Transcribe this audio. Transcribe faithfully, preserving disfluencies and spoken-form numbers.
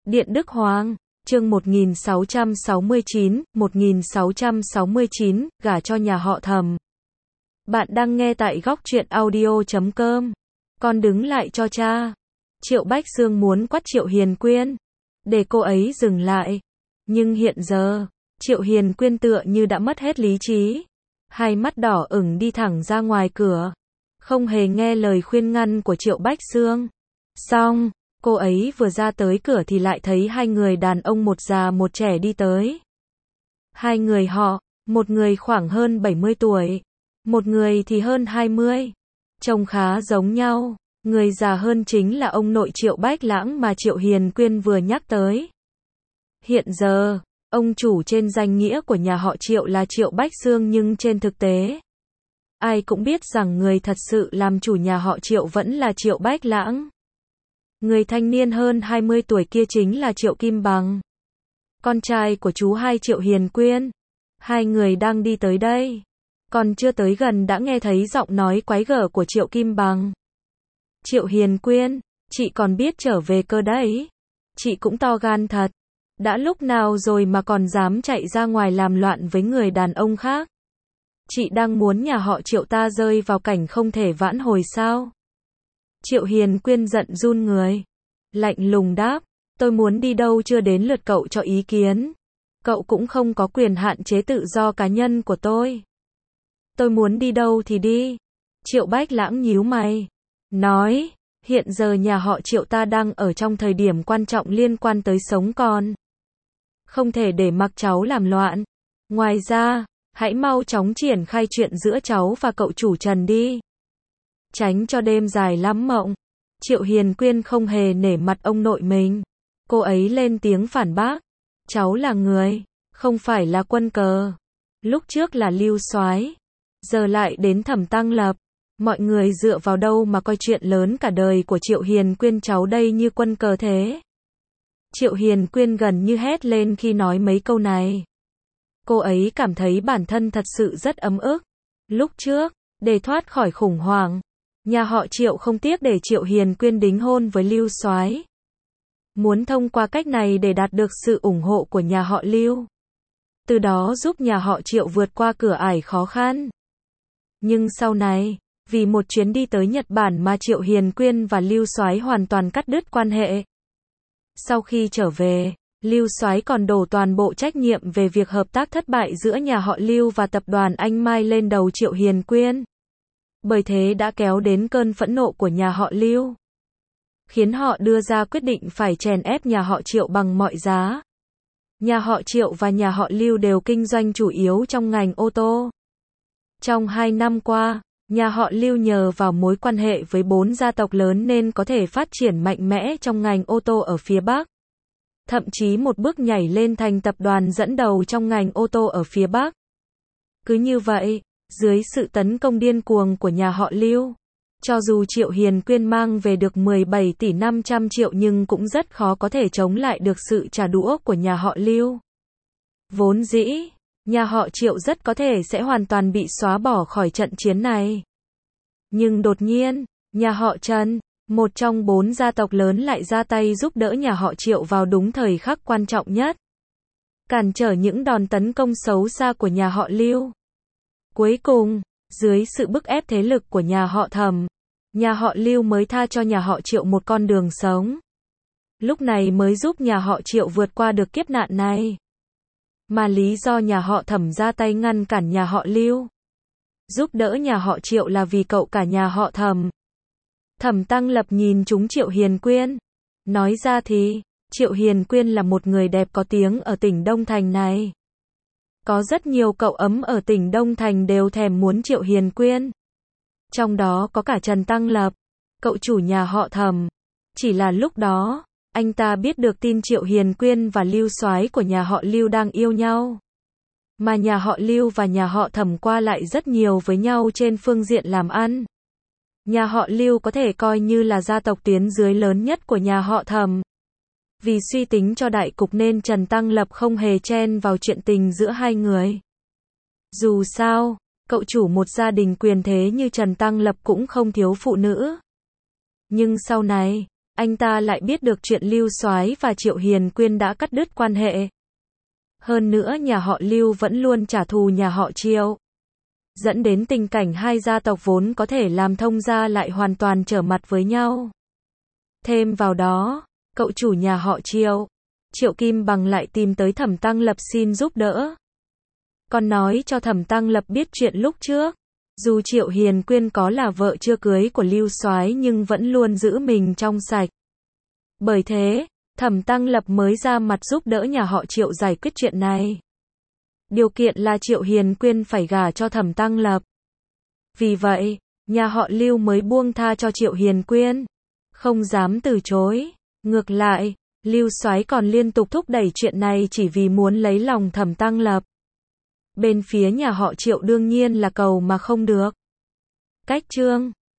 Điện Đức Hoàng, chương một nghìn sáu trăm sáu mươi chín, một nghìn sáu trăm sáu mươi chín, gả cho nhà họ Thẩm. Bạn đang nghe tại góc truyện audio chấm com. Con đứng lại cho cha. Triệu Bách Xương muốn quát Triệu Hiền Quyên, để cô ấy dừng lại. Nhưng hiện giờ, Triệu Hiền Quyên tựa như đã mất hết lý trí. Hai mắt đỏ ửng đi thẳng ra ngoài cửa. Không hề nghe lời khuyên ngăn của Triệu Bách Xương. Xong, cô ấy vừa ra tới cửa thì lại thấy hai người đàn ông một già một trẻ đi tới. Hai người họ, một người khoảng hơn bảy mươi tuổi, một người thì hơn hai mươi. Trông khá giống nhau, người già hơn chính là ông nội Triệu Bách Lãng mà Triệu Hiền Quyên vừa nhắc tới. Hiện giờ, ông chủ trên danh nghĩa của nhà họ Triệu là Triệu Bách Xương, nhưng trên thực tế, ai cũng biết rằng người thật sự làm chủ nhà họ Triệu vẫn là Triệu Bách Lãng. Người thanh niên hơn hai mươi tuổi kia chính là Triệu Kim Bằng, con trai của chú hai Triệu Hiền Quyên. Hai người đang đi tới đây, còn chưa tới gần đã nghe thấy giọng nói quái gở của Triệu Kim Bằng. Triệu Hiền Quyên, chị còn biết trở về cơ đấy. Chị cũng to gan thật. Đã lúc nào rồi mà còn dám chạy ra ngoài làm loạn với người đàn ông khác. Chị đang muốn nhà họ Triệu ta rơi vào cảnh không thể vãn hồi sao? Triệu Hiền Quyên giận run người, lạnh lùng đáp, tôi muốn đi đâu chưa đến lượt cậu cho ý kiến. Cậu cũng không có quyền hạn chế tự do cá nhân của tôi. Tôi muốn đi đâu thì đi. Triệu Bách Lãng nhíu mày, nói, hiện giờ nhà họ Triệu ta đang ở trong thời điểm quan trọng liên quan tới sống còn. Không thể để mặc cháu làm loạn. Ngoài ra, hãy mau chóng triển khai chuyện giữa cháu và cậu chủ Trần đi. Tránh cho đêm dài lắm mộng. Triệu Hiền Quyên không hề nể mặt ông nội mình. Cô ấy lên tiếng phản bác. Cháu là người, không phải là quân cờ. Lúc trước là Lưu Soái, giờ lại đến Thẩm Tăng Lập. Mọi người dựa vào đâu mà coi chuyện lớn cả đời của Triệu Hiền Quyên cháu đây như quân cờ thế? Triệu Hiền Quyên gần như hét lên khi nói mấy câu này. Cô ấy cảm thấy bản thân thật sự rất ấm ức. Lúc trước, để thoát khỏi khủng hoảng, nhà họ Triệu không tiếc để Triệu Hiền Quyên đính hôn với Lưu Soái. Muốn thông qua cách này để đạt được sự ủng hộ của nhà họ Lưu. Từ đó giúp nhà họ Triệu vượt qua cửa ải khó khăn. Nhưng sau này, vì một chuyến đi tới Nhật Bản mà Triệu Hiền Quyên và Lưu Soái hoàn toàn cắt đứt quan hệ. Sau khi trở về, Lưu Soái còn đổ toàn bộ trách nhiệm về việc hợp tác thất bại giữa nhà họ Lưu và tập đoàn Anh Mai lên đầu Triệu Hiền Quyên. Bởi thế đã kéo đến cơn phẫn nộ của nhà họ Lưu, khiến họ đưa ra quyết định phải chèn ép nhà họ Triệu bằng mọi giá. Nhà họ Triệu và nhà họ Lưu đều kinh doanh chủ yếu trong ngành ô tô. Trong hai năm qua, nhà họ Lưu nhờ vào mối quan hệ với bốn gia tộc lớn nên có thể phát triển mạnh mẽ trong ngành ô tô ở phía Bắc. Thậm chí một bước nhảy lên thành tập đoàn dẫn đầu trong ngành ô tô ở phía Bắc. Cứ như vậy, dưới sự tấn công điên cuồng của nhà họ Lưu, cho dù Triệu Hiền Quyên mang về được mười bảy tỷ năm trăm triệu nhưng cũng rất khó có thể chống lại được sự trả đũa của nhà họ Lưu. Vốn dĩ, nhà họ Triệu rất có thể sẽ hoàn toàn bị xóa bỏ khỏi trận chiến này. Nhưng đột nhiên, nhà họ Trần, một trong bốn gia tộc lớn lại ra tay giúp đỡ nhà họ Triệu vào đúng thời khắc quan trọng nhất. Cản trở những đòn tấn công xấu xa của nhà họ Lưu. Cuối cùng, dưới sự bức ép thế lực của nhà họ Thẩm, nhà họ Lưu mới tha cho nhà họ Triệu một con đường sống. Lúc này mới giúp nhà họ Triệu vượt qua được kiếp nạn này. Mà lý do nhà họ Thẩm ra tay ngăn cản nhà họ Lưu, giúp đỡ nhà họ Triệu là vì cậu cả nhà họ Thẩm. Thẩm Tăng Lập nhìn trúng Triệu Hiền Quyên. Nói ra thì, Triệu Hiền Quyên là một người đẹp có tiếng ở tỉnh Đông Thành này. Có rất nhiều cậu ấm ở tỉnh Đông Thành đều thèm muốn Triệu Hiền Quyên. Trong đó có cả Trần Tăng Lập, cậu chủ nhà họ Thẩm. Chỉ là lúc đó, anh ta biết được tin Triệu Hiền Quyên và Lưu Soái của nhà họ Lưu đang yêu nhau. Mà nhà họ Lưu và nhà họ Thẩm qua lại rất nhiều với nhau trên phương diện làm ăn. Nhà họ Lưu có thể coi như là gia tộc tuyến dưới lớn nhất của nhà họ Thẩm. Vì suy tính cho đại cục nên Trần Tăng Lập không hề chen vào chuyện tình giữa hai người. Dù sao, cậu chủ một gia đình quyền thế như Trần Tăng Lập cũng không thiếu phụ nữ. Nhưng sau này, anh ta lại biết được chuyện Lưu Soái và Triệu Hiền Quyên đã cắt đứt quan hệ. Hơn nữa nhà họ Lưu vẫn luôn trả thù nhà họ Triệu, dẫn đến tình cảnh hai gia tộc vốn có thể làm thông gia lại hoàn toàn trở mặt với nhau. Thêm vào đó, cậu chủ nhà họ Triệu, Triệu Kim Bằng lại tìm tới Thẩm Tăng Lập xin giúp đỡ. Còn nói cho Thẩm Tăng Lập biết chuyện lúc trước, dù Triệu Hiền Quyên có là vợ chưa cưới của Lưu Soái nhưng vẫn luôn giữ mình trong sạch. Bởi thế, Thẩm Tăng Lập mới ra mặt giúp đỡ nhà họ Triệu giải quyết chuyện này. Điều kiện là Triệu Hiền Quyên phải gả cho Thẩm Tăng Lập. Vì vậy, nhà họ Lưu mới buông tha cho Triệu Hiền Quyên, không dám từ chối. Ngược lại, Lưu Soái còn liên tục thúc đẩy chuyện này chỉ vì muốn lấy lòng Thẩm Tăng Lập. Bên phía nhà họ Triệu đương nhiên là cầu mà không được. Cách chương